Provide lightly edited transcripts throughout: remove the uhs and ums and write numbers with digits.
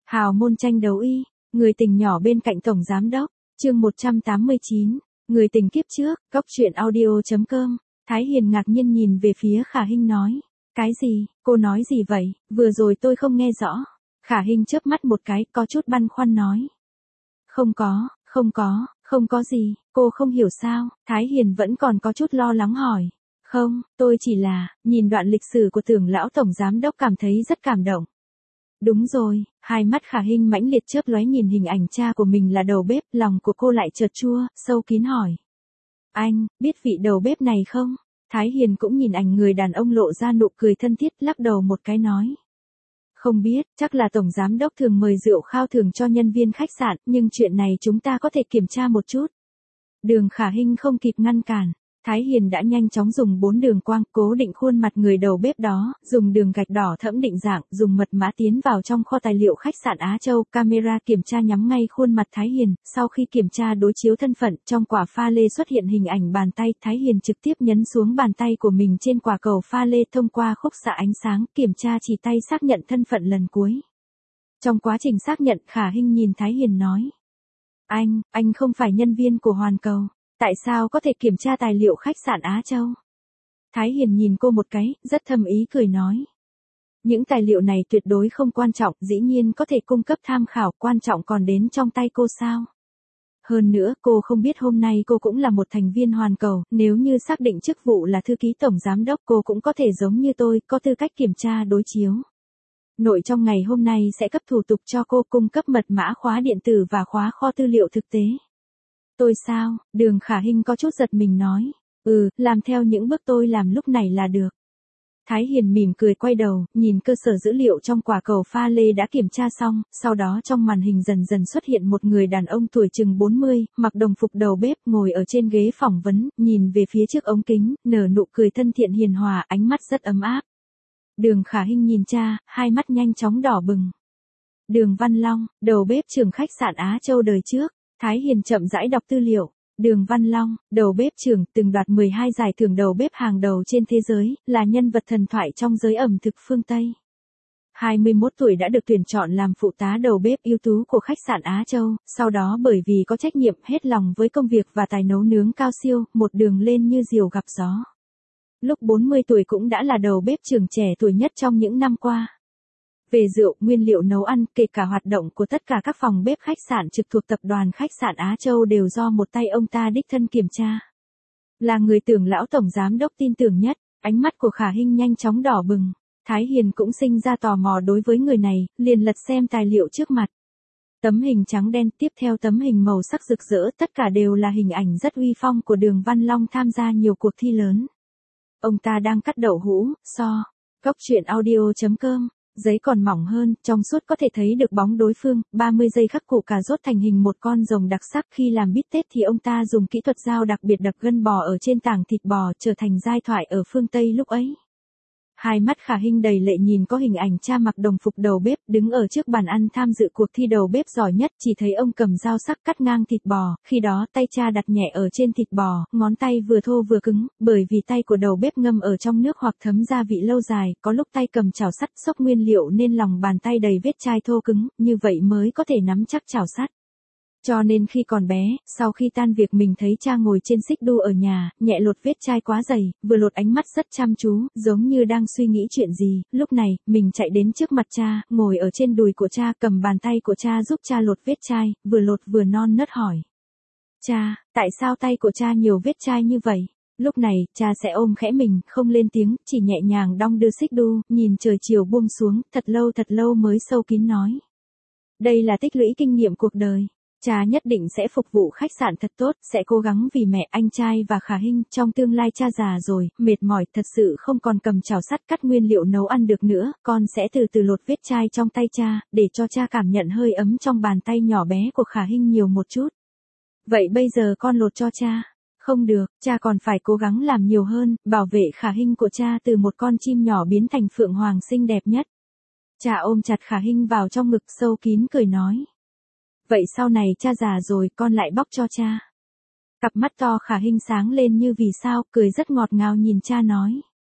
Hào môn tranh đấu y, người tình nhỏ bên cạnh tổng giám đốc, chương 189, người tình kiếp trước, góc truyện audio.com. Thái Hiền ngạc nhiên nhìn về phía Khả Hinh nói, cái gì, cô nói gì vậy, vừa rồi tôi không nghe rõ. Khả Hinh chớp mắt một cái, có chút băn khoăn nói. Không có gì, cô không hiểu sao, Thái Hiền vẫn còn có chút lo lắng hỏi. Không, tôi chỉ là, nhìn đoạn lịch sử của Tưởng lão tổng giám đốc cảm thấy rất cảm động. Đúng rồi, hai mắt Khả Hinh mãnh liệt chớp lóe nhìn hình ảnh cha của mình là đầu bếp, lòng của cô lại chợt chua, sâu kín hỏi. Anh, biết vị đầu bếp này không? Thái Hiền cũng nhìn ảnh người đàn ông lộ ra nụ cười thân thiết, lắc đầu một cái nói. Không biết, chắc là tổng giám đốc thường mời rượu khao thưởng cho nhân viên khách sạn, nhưng chuyện này chúng ta có thể kiểm tra một chút. Đường Khả Hinh không kịp ngăn cản. Thái Hiền đã nhanh chóng dùng 4 đường quang cố định khuôn mặt người đầu bếp đó, dùng đường gạch đỏ thẫm định dạng, dùng mật mã tiến vào trong kho tài liệu khách sạn Á Châu, camera kiểm tra nhắm ngay khuôn mặt Thái Hiền, sau khi kiểm tra đối chiếu thân phận, trong quả pha lê xuất hiện hình ảnh bàn tay, Thái Hiền trực tiếp nhấn xuống bàn tay của mình trên quả cầu pha lê thông qua khúc xạ ánh sáng, kiểm tra chỉ tay xác nhận thân phận lần cuối. Trong quá trình xác nhận, Khả Hinh nhìn Thái Hiền nói. Anh không phải nhân viên của Hoàn Cầu. Tại sao có thể kiểm tra tài liệu khách sạn Á Châu? Thái Hiền nhìn cô một cái, rất thầm ý cười nói. Những tài liệu này tuyệt đối không quan trọng, dĩ nhiên có thể cung cấp tham khảo, quan trọng còn đến trong tay cô sao? Hơn nữa, cô không biết hôm nay cô cũng là một thành viên Hoàn Cầu, nếu như xác định chức vụ là thư ký tổng giám đốc cô cũng có thể giống như tôi, có tư cách kiểm tra đối chiếu. Nội trong ngày hôm nay sẽ cấp thủ tục cho cô cung cấp mật mã khóa điện tử và khóa kho tư liệu thực tế. Tôi sao? Đường Khả Hinh có chút giật mình nói. Làm theo những bước tôi làm lúc này là được. Thái Hiền mỉm cười quay đầu, nhìn cơ sở dữ liệu trong quả cầu pha lê đã kiểm tra xong, sau đó trong màn hình dần dần xuất hiện một người đàn ông tuổi chừng 40, mặc đồng phục đầu bếp, ngồi ở trên ghế phỏng vấn, nhìn về phía trước ống kính, nở nụ cười thân thiện hiền hòa, ánh mắt rất ấm áp. Đường Khả Hinh nhìn cha, hai mắt nhanh chóng đỏ bừng. Đường Văn Long, đầu bếp trưởng khách sạn Á Châu đời trước. Thái Hiền chậm rãi đọc tư liệu. Đường Văn Long, đầu bếp trưởng, từng đoạt 12 giải thưởng đầu bếp hàng đầu trên thế giới, là nhân vật thần thoại trong giới ẩm thực phương Tây. 21 tuổi đã được tuyển chọn làm phụ tá đầu bếp ưu tú của khách sạn Á Châu, sau đó bởi vì có trách nhiệm hết lòng với công việc và tài nấu nướng cao siêu, một đường lên như diều gặp gió. Lúc 40 tuổi cũng đã là đầu bếp trưởng trẻ tuổi nhất trong những năm qua. Về rượu, nguyên liệu nấu ăn, kể cả hoạt động của tất cả các phòng bếp khách sạn trực thuộc tập đoàn khách sạn Á Châu đều do một tay ông ta đích thân kiểm tra. Là người Tưởng lão tổng giám đốc tin tưởng nhất, ánh mắt của Khả Hinh nhanh chóng đỏ bừng. Thái Hiền cũng sinh ra tò mò đối với người này, liền lật xem tài liệu trước mặt. Tấm hình trắng đen, tiếp theo tấm hình màu sắc rực rỡ, tất cả đều là hình ảnh rất uy phong của Đường Văn Long tham gia nhiều cuộc thi lớn. Ông ta đang cắt đậu hũ, Góc truyện audio.com. Giấy còn mỏng hơn, trong suốt có thể thấy được bóng đối phương, 30 giây khắc củ cà rốt thành hình một con rồng đặc sắc. Khi làm bít tết thì ông ta dùng kỹ thuật dao đặc biệt đập gân bò ở trên tảng thịt bò, trở thành giai thoại ở phương Tây lúc ấy. Hai mắt Khả Hinh đầy lệ nhìn có hình ảnh cha mặc đồng phục đầu bếp, đứng ở trước bàn ăn tham dự cuộc thi đầu bếp giỏi nhất, chỉ thấy ông cầm dao sắc cắt ngang thịt bò, khi đó tay cha đặt nhẹ ở trên thịt bò, ngón tay vừa thô vừa cứng, bởi vì tay của đầu bếp ngâm ở trong nước hoặc thấm gia vị lâu dài, có lúc tay cầm chảo sắt xốc nguyên liệu nên lòng bàn tay đầy vết chai thô cứng, như vậy mới có thể nắm chắc chảo sắt. Cho nên khi còn bé, sau khi tan việc mình thấy cha ngồi trên xích đu ở nhà, nhẹ lột vết chai quá dày, vừa lột ánh mắt rất chăm chú, giống như đang suy nghĩ chuyện gì. Lúc này, mình chạy đến trước mặt cha, ngồi ở trên đùi của cha, cầm bàn tay của cha giúp cha lột vết chai, vừa lột vừa non nớt hỏi. Cha, tại sao tay của cha nhiều vết chai như vậy? Lúc này, cha sẽ ôm khẽ mình, không lên tiếng, chỉ nhẹ nhàng đong đưa xích đu, nhìn trời chiều buông xuống, thật lâu mới sâu kín nói. Đây là tích lũy kinh nghiệm cuộc đời. Cha nhất định sẽ phục vụ khách sạn thật tốt, sẽ cố gắng vì mẹ, anh trai và Khả Hinh. Trong tương lai cha già rồi, mệt mỏi, thật sự không còn cầm chảo sắt cắt nguyên liệu nấu ăn được nữa, con sẽ từ từ lột vết chai trong tay cha, để cho cha cảm nhận hơi ấm trong bàn tay nhỏ bé của Khả Hinh nhiều một chút. Vậy bây giờ con lột cho cha. Không được, cha còn phải cố gắng làm nhiều hơn, bảo vệ Khả Hinh của cha từ một con chim nhỏ biến thành phượng hoàng xinh đẹp nhất. Cha ôm chặt Khả Hinh vào trong ngực sâu kín cười nói. Vậy sau này cha già rồi con lại bóc cho cha. Cặp mắt to Khả Hinh sáng lên như vì sao, cười rất ngọt ngào nhìn cha nói.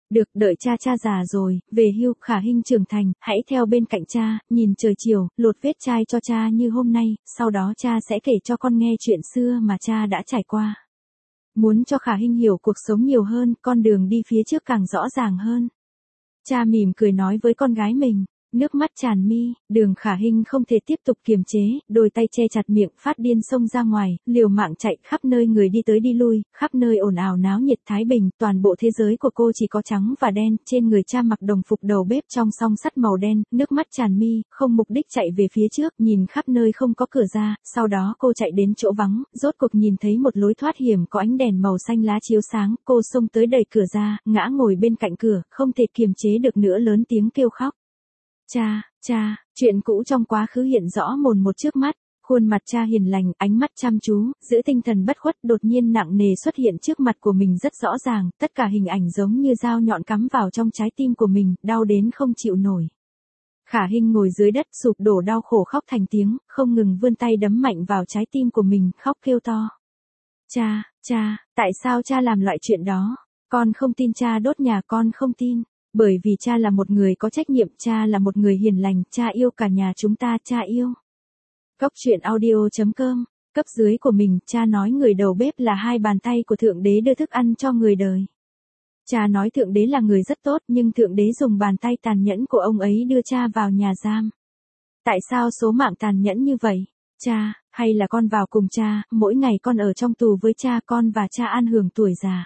Được, đợi cha già rồi, về hưu, Khả Hinh trưởng thành, hãy theo bên cạnh cha, nhìn trời chiều, lột vết chai cho cha như hôm nay, sau đó cha sẽ kể cho con nghe chuyện xưa mà cha đã trải qua. Muốn cho Khả Hinh hiểu cuộc sống nhiều hơn, con đường đi phía trước càng rõ ràng hơn. Cha mỉm cười nói với con gái mình. Nước mắt tràn mi, Đường Khả Hinh không thể tiếp tục kiềm chế, đôi tay che chặt miệng, phát điên xông ra ngoài, liều mạng chạy, khắp nơi người đi tới đi lui, khắp nơi ồn ào náo nhiệt thái bình, toàn bộ thế giới của cô chỉ có trắng và đen, trên người cha mặc đồng phục đầu bếp trong song sắt màu đen, nước mắt tràn mi, không mục đích chạy về phía trước, nhìn khắp nơi không có cửa ra, sau đó cô chạy đến chỗ vắng, rốt cuộc nhìn thấy một lối thoát hiểm có ánh đèn màu xanh lá chiếu sáng, cô xông tới đẩy cửa ra, ngã ngồi bên cạnh cửa, không thể kiềm chế được nữa lớn tiếng kêu khóc. Cha, chuyện cũ trong quá khứ hiện rõ mồn một trước mắt, khuôn mặt cha hiền lành, ánh mắt chăm chú, giữ tinh thần bất khuất đột nhiên nặng nề xuất hiện trước mặt của mình rất rõ ràng, tất cả hình ảnh giống như dao nhọn cắm vào trong trái tim của mình, đau đến không chịu nổi. Khả Hinh ngồi dưới đất sụp đổ đau khổ khóc thành tiếng, không ngừng vươn tay đấm mạnh vào trái tim của mình, khóc kêu to. Cha, tại sao cha làm loại chuyện đó? Con không tin cha đốt nhà, con không tin. Bởi vì cha là một người có trách nhiệm, cha là một người hiền lành, cha yêu cả nhà chúng ta, cha yêu. Cốc truyện audio.com, cấp dưới của mình, cha nói người đầu bếp là hai bàn tay của Thượng Đế đưa thức ăn cho người đời. Cha nói Thượng Đế là người rất tốt nhưng Thượng Đế dùng bàn tay tàn nhẫn của ông ấy đưa cha vào nhà giam. Tại sao số mạng tàn nhẫn như vậy? Cha, hay là con vào cùng cha, mỗi ngày con ở trong tù với cha, con và cha an hưởng tuổi già.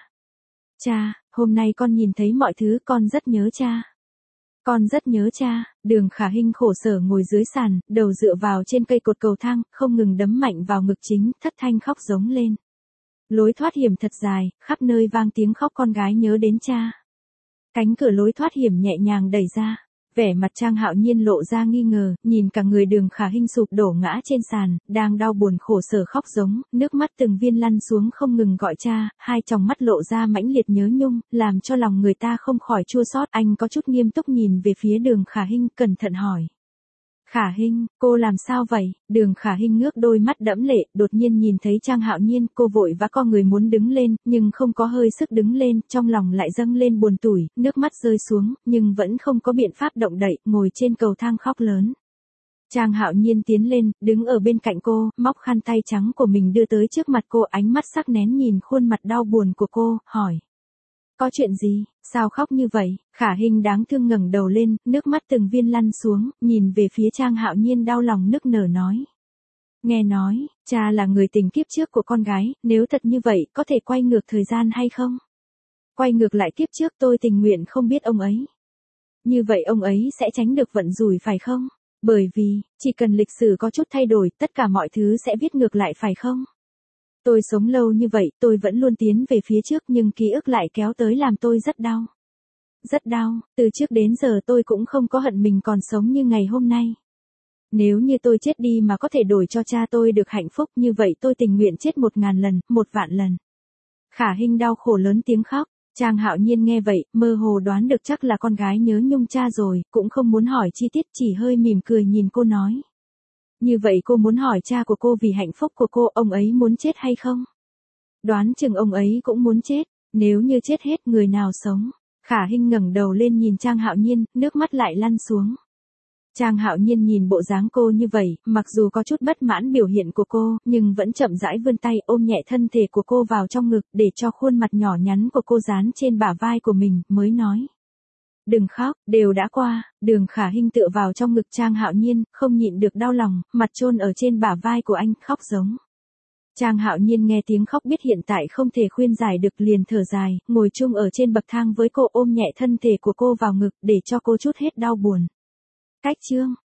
Cha, hôm nay con nhìn thấy mọi thứ, con rất nhớ cha. Con rất nhớ cha. Đường Khả Hinh khổ sở ngồi dưới sàn, đầu dựa vào trên cây cột cầu thang, không ngừng đấm mạnh vào ngực chính, thất thanh khóc giống lên. Lối thoát hiểm thật dài, khắp nơi vang tiếng khóc con gái nhớ đến cha. Cánh cửa lối thoát hiểm nhẹ nhàng đẩy ra. Vẻ mặt Trang Hạo Nhiên lộ ra nghi ngờ, nhìn cả người Đường Khả Hinh sụp đổ ngã trên sàn, đang đau buồn khổ sở khóc giống, nước mắt từng viên lăn xuống không ngừng gọi cha, hai tròng mắt lộ ra mãnh liệt nhớ nhung, làm cho lòng người ta không khỏi chua xót. Anh có chút nghiêm túc nhìn về phía Đường Khả Hinh, cẩn thận hỏi. Khả Hinh, cô làm sao vậy? Đường Khả Hinh ngước đôi mắt đẫm lệ, đột nhiên nhìn thấy Trang Hạo Nhiên, cô vội vã co người muốn đứng lên, nhưng không có hơi sức đứng lên, trong lòng lại dâng lên buồn tủi, nước mắt rơi xuống, nhưng vẫn không có biện pháp động đậy, ngồi trên cầu thang khóc lớn. Trang Hạo Nhiên tiến lên, đứng ở bên cạnh cô, móc khăn tay trắng của mình đưa tới trước mặt cô, ánh mắt sắc nén nhìn khuôn mặt đau buồn của cô, hỏi. Có chuyện gì, sao khóc như vậy? Khả Hinh đáng thương ngẩng đầu lên, nước mắt từng viên lăn xuống, nhìn về phía Trang Hạo Nhiên đau lòng nức nở nói. Nghe nói, cha là người tình kiếp trước của con gái, nếu thật như vậy, có thể quay ngược thời gian hay không? Quay ngược lại kiếp trước tôi tình nguyện không biết ông ấy. Như vậy ông ấy sẽ tránh được vận rủi phải không? Bởi vì, chỉ cần lịch sử có chút thay đổi, tất cả mọi thứ sẽ viết ngược lại phải không? Tôi sống lâu như vậy, tôi vẫn luôn tiến về phía trước nhưng ký ức lại kéo tới làm tôi rất đau. Rất đau, từ trước đến giờ tôi cũng không có hận mình còn sống như ngày hôm nay. Nếu như tôi chết đi mà có thể đổi cho cha tôi được hạnh phúc như vậy tôi tình nguyện chết 1000 lần, 1.000.000 lần. Khả Hinh đau khổ lớn tiếng khóc. Trang Hạo Nhiên nghe vậy, mơ hồ đoán được chắc là con gái nhớ nhung cha rồi, cũng không muốn hỏi chi tiết, chỉ hơi mỉm cười nhìn cô nói. Như vậy cô muốn hỏi cha của cô vì hạnh phúc của cô, ông ấy muốn chết hay không? Đoán chừng ông ấy cũng muốn chết, nếu như chết hết người nào sống? Khả Hinh ngẩng đầu lên nhìn Trang Hạo Nhiên, nước mắt lại lăn xuống. Trang Hạo Nhiên nhìn bộ dáng cô như vậy, mặc dù có chút bất mãn biểu hiện của cô, nhưng vẫn chậm rãi vươn tay ôm nhẹ thân thể của cô vào trong ngực, để cho khuôn mặt nhỏ nhắn của cô dán trên bả vai của mình, mới nói. Đừng khóc, đều đã qua. Đường Khả Hinh tựa vào trong ngực Trang Hạo Nhiên, không nhịn được đau lòng, mặt chôn ở trên bả vai của anh, khóc giống. Trang Hạo Nhiên nghe tiếng khóc biết hiện tại không thể khuyên giải được liền thở dài, ngồi chung ở trên bậc thang với cô ôm nhẹ thân thể của cô vào ngực để cho cô trút hết đau buồn. Cách chương